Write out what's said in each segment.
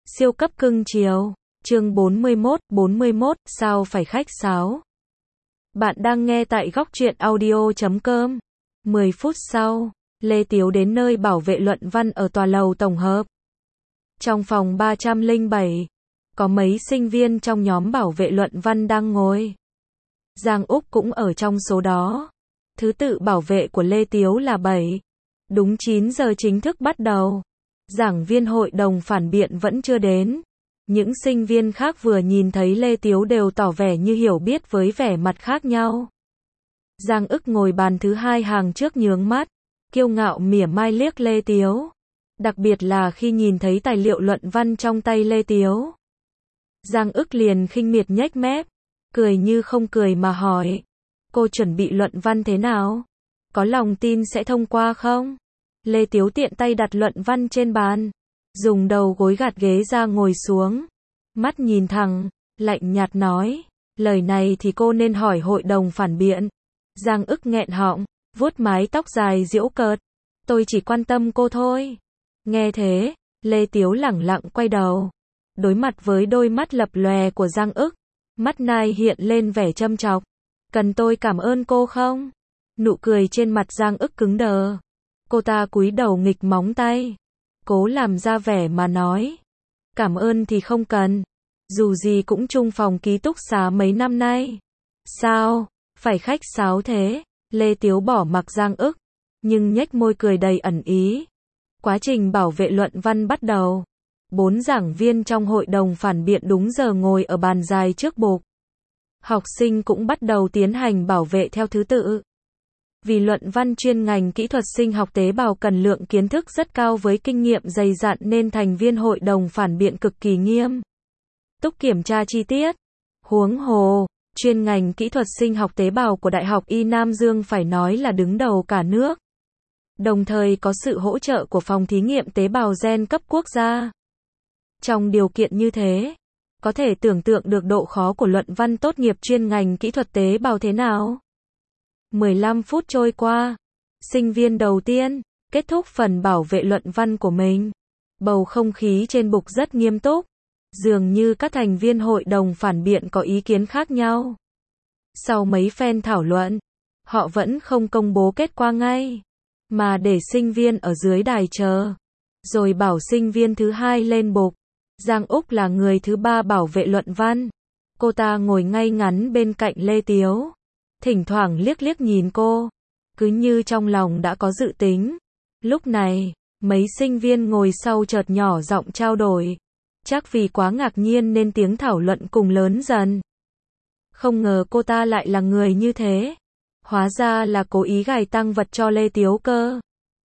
Siêu cấp cưng chiều. Chương 41, sao phải khách sáo. Bạn đang nghe tại góc truyện audio.com. 10 phút sau, Lê Tiếu đến nơi bảo vệ luận văn ở tòa lầu tổng hợp. Trong phòng 307, có mấy sinh viên trong nhóm bảo vệ luận văn đang ngồi. Giang Úc cũng ở trong số đó. Thứ tự bảo vệ của Lê Tiếu là 7. Đúng 9 giờ chính thức bắt đầu. Giảng viên hội đồng phản biện vẫn chưa đến. Những sinh viên khác vừa nhìn thấy Lê Tiếu đều tỏ vẻ như hiểu biết với vẻ mặt khác nhau. Giang Ức ngồi bàn thứ 2 hàng trước nhướng mắt, kiêu ngạo mỉa mai liếc Lê Tiếu. Đặc biệt là khi nhìn thấy tài liệu luận văn trong tay Lê Tiếu. Giang Ức liền khinh miệt nhếch mép, cười như không cười mà hỏi. Cô chuẩn bị luận văn thế nào? Có lòng tin sẽ thông qua không? Lê Tiếu tiện tay đặt luận văn trên bàn, dùng đầu gối gạt ghế ra ngồi xuống. Mắt nhìn thẳng, lạnh nhạt nói, lời này thì cô nên hỏi hội đồng phản biện. Giang Ức nghẹn họng, vuốt mái tóc dài giễu cợt. Tôi chỉ quan tâm cô thôi. Nghe thế, Lê Tiếu lẳng lặng quay đầu. Đối mặt với đôi mắt lập lòe của Giang Ức, mắt nai hiện lên vẻ châm chọc. Cần tôi cảm ơn cô không? Nụ cười trên mặt Giang Ức cứng đờ. Cô ta cúi đầu nghịch móng tay, cố làm ra vẻ mà nói. Cảm ơn thì không cần. Dù gì cũng chung phòng ký túc xá mấy năm nay. Sao? Phải khách sáo thế? Lê Tiếu bỏ mặc Giang Ức, nhưng nhếch môi cười đầy ẩn ý. Quá trình bảo vệ luận văn bắt đầu. 4 giảng viên trong hội đồng phản biện đúng giờ ngồi ở bàn dài trước bục. Học sinh cũng bắt đầu tiến hành bảo vệ theo thứ tự. Vì luận văn chuyên ngành kỹ thuật sinh học tế bào cần lượng kiến thức rất cao với kinh nghiệm dày dặn nên thành viên hội đồng phản biện cực kỳ nghiêm túc kiểm tra chi tiết. Huống hồ, chuyên ngành kỹ thuật sinh học tế bào của Đại học Y Nam Dương phải nói là đứng đầu cả nước. Đồng thời có sự hỗ trợ của phòng thí nghiệm tế bào gen cấp quốc gia. Trong điều kiện như thế, có thể tưởng tượng được độ khó của luận văn tốt nghiệp chuyên ngành kỹ thuật tế bào thế nào. 15 phút trôi qua, sinh viên đầu tiên kết thúc phần bảo vệ luận văn của mình. Bầu không khí trên bục rất nghiêm túc, dường như các thành viên hội đồng phản biện có ý kiến khác nhau. Sau mấy phen thảo luận, họ vẫn không công bố kết quả ngay, mà để sinh viên ở dưới đài chờ, rồi bảo sinh viên thứ 2 lên bục. Giang Úc là người thứ 3 bảo vệ luận văn. Cô ta ngồi ngay ngắn bên cạnh Lê Tiếu, thỉnh thoảng liếc liếc nhìn cô, cứ như trong lòng đã có dự tính. Lúc này, mấy sinh viên ngồi sau chợt nhỏ giọng trao đổi. Chắc vì quá ngạc nhiên nên tiếng thảo luận cùng lớn dần. Không ngờ cô ta lại là người như thế. Hóa ra là cố ý gài tăng vật cho Lê Tiếu cơ.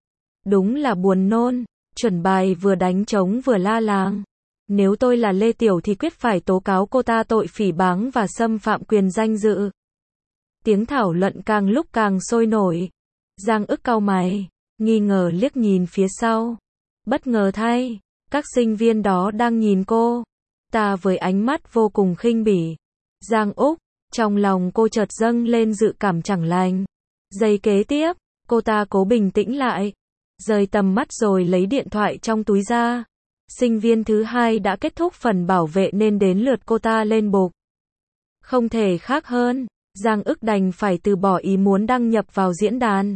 Đúng là buồn nôn, chuẩn bài vừa đánh trống vừa la làng. Nếu tôi là Lê Tiểu thì quyết phải tố cáo cô ta tội phỉ báng và xâm phạm quyền danh dự. Tiếng thảo luận càng lúc càng sôi nổi. Giang Ức cau mày, nghi ngờ liếc nhìn phía sau. Bất ngờ thay, các sinh viên đó đang nhìn cô ta với ánh mắt vô cùng khinh bỉ. Giang Úc, trong lòng cô chợt dâng lên dự cảm chẳng lành. Giây kế tiếp, cô ta cố bình tĩnh lại, rời tầm mắt rồi lấy điện thoại trong túi ra. Sinh viên thứ 2 đã kết thúc phần bảo vệ nên đến lượt cô ta lên bục. Không thể khác hơn, Giang Ức đành phải từ bỏ ý muốn đăng nhập vào diễn đàn.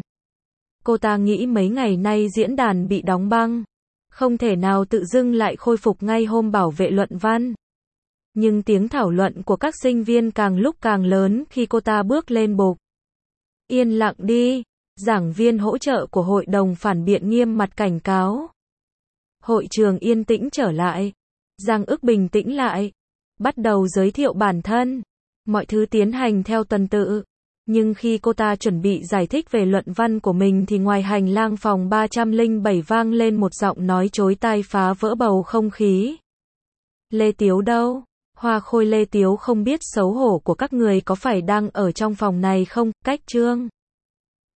Cô ta nghĩ mấy ngày nay diễn đàn bị đóng băng, không thể nào tự dưng lại khôi phục ngay hôm bảo vệ luận văn. Nhưng tiếng thảo luận của các sinh viên càng lúc càng lớn khi cô ta bước lên bục. Yên lặng đi, giảng viên hỗ trợ của hội đồng phản biện nghiêm mặt cảnh cáo. Hội trường yên tĩnh trở lại. Giang Ức bình tĩnh lại, bắt đầu giới thiệu bản thân. Mọi thứ tiến hành theo tuần tự. Nhưng khi cô ta chuẩn bị giải thích về luận văn của mình thì ngoài hành lang phòng 307 vang lên một giọng nói chói tai phá vỡ bầu không khí. Lê Tiếu đâu? Hoa khôi Lê Tiếu không biết xấu hổ của các người có phải đang ở trong phòng này không? Cách Trương